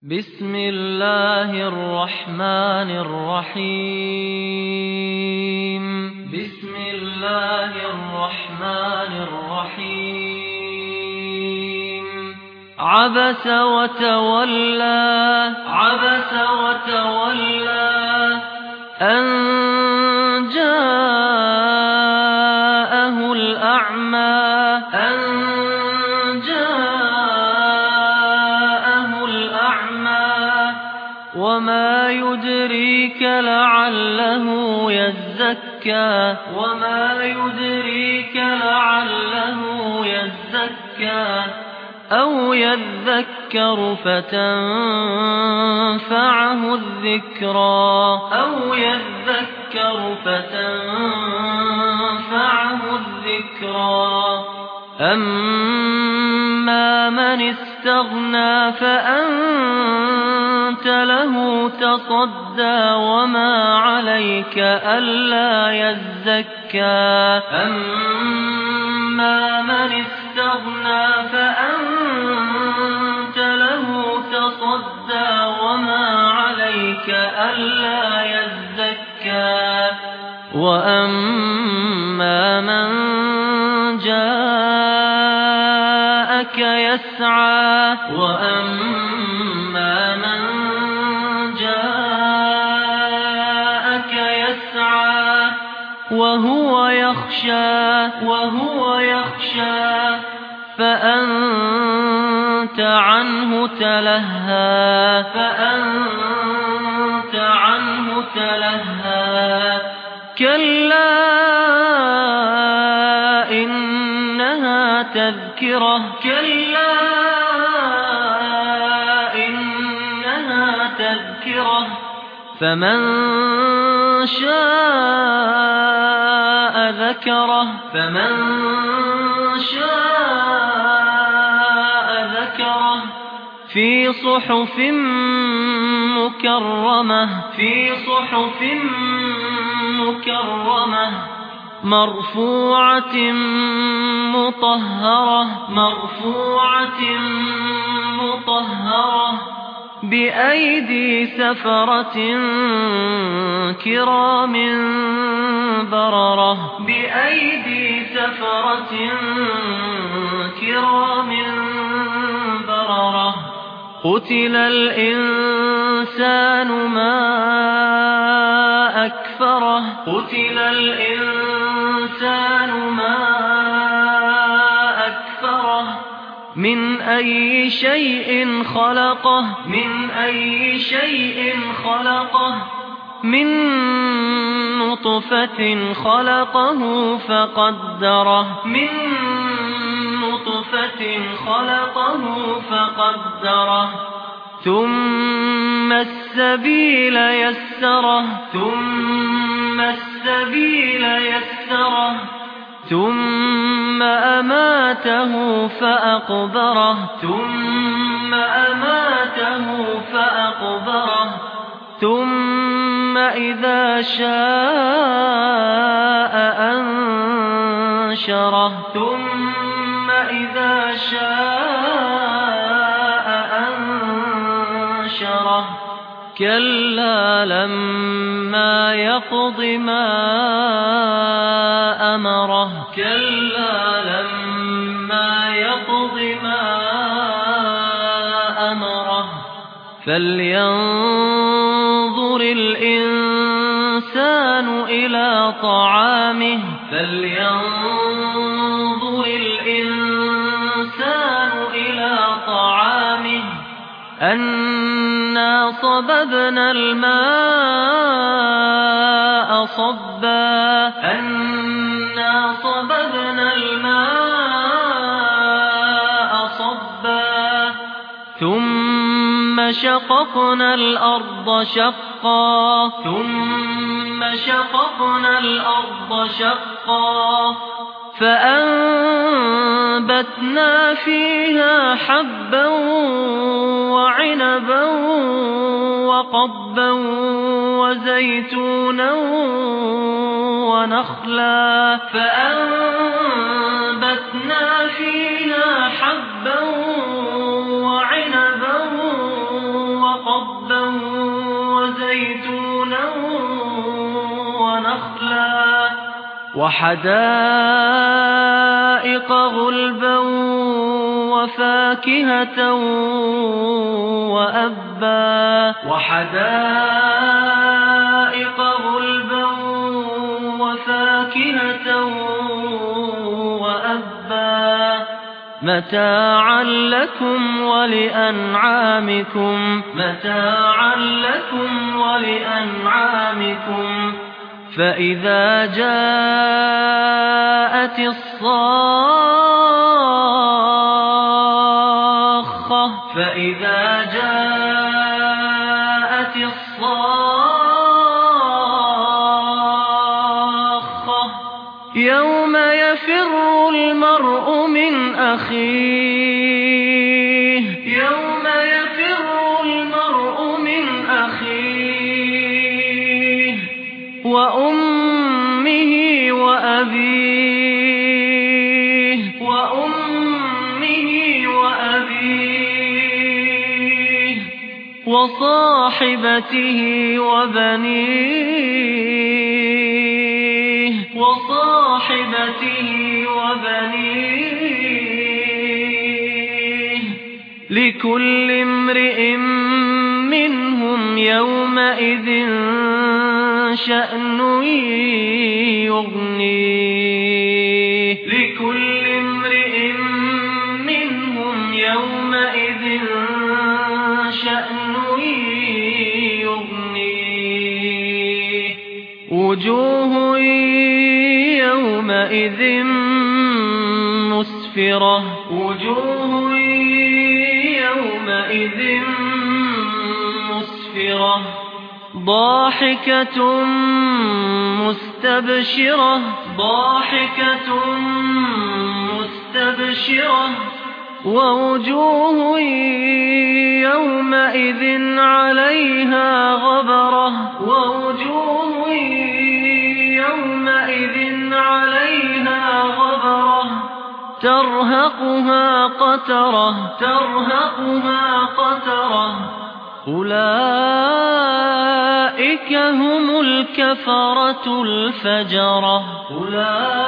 بسم الله الرحمن الرحيم. بسم الله الرحمن الرحيم. عبس وتولى. عبس وتولى أن جاءه الأعمى. أن جاءه الأعمى وما يدريك لعله يزكى. وما يدريك لعله يزكى أو يذكر فتنفعه الذكرى. أو يذكر فتنفعه الذكرى. أما من استغنى فأنت له تصدى وما عليك ألا يزكى. أما من استغنى فأنت له تصدى وما عليك ألا يزكى. وأما من جاءك يسعى. وأما من جاءك يسعى وهو يخشى. وهو يخشى فأنت عنه تلهى. فأنت عنه تلهى. كلا إنها تذكرة. كلا إنها تذكرة فمن شاء ذكره. فمن شاء ذكره في صحف مكرمة. في صحف مكرمة مرفوعة مطهرة. مرفوعة مطهرة بأيدي سفرة كرام بررة. بأيدي سفرة كرام بررة. قتل الإنسان ما أكفره. قتل الإنسان ما أكفره من أي شيء خلقه. من أي شيء خلقه من نطفة خلقه فقدره. من نطفة خلقه فقدره ثم السبيل يسره. ثم السبيل يسره ثم أماته فأقبره. ثم أماته فأقبره ثم إذا شاء أنشره. ثم إذا شاء أنشره كلا لما يقض ما أمره. كلا لما يقض ما أمره فلينظر الإنسان إلى طعامه. فلينظر الإنسان إلى طعامه أنا صببنا الماء صبا. أنا صببنا الماء صبا ثم شققنا الأرض شقا. ثم شققنا الأرض شقا فأنبتنا فيها حبا وعنبا وقضبا وزيتونا ونخلا. فأنبتنا فيها حبا وعنبا وقضبا وزيتونا ونخلا وحدائق غلبا وفاكهة وأبا وحدائق غلبا وفاكهة وأبا متاعا لكم ولأنعامكم فإذا جاءت الصاخة يوم يفر المرء من أخيه وأمه وأبيه وصاحبته وبنيه لكل امرئ منهم يومئذ شأن يغنيه وجوه يومئذ مسفرة ضاحكة مستبشرة ووجوه يومئذ عليها غبرة ترهقها قترة أولئك هم الكفرة الفجرة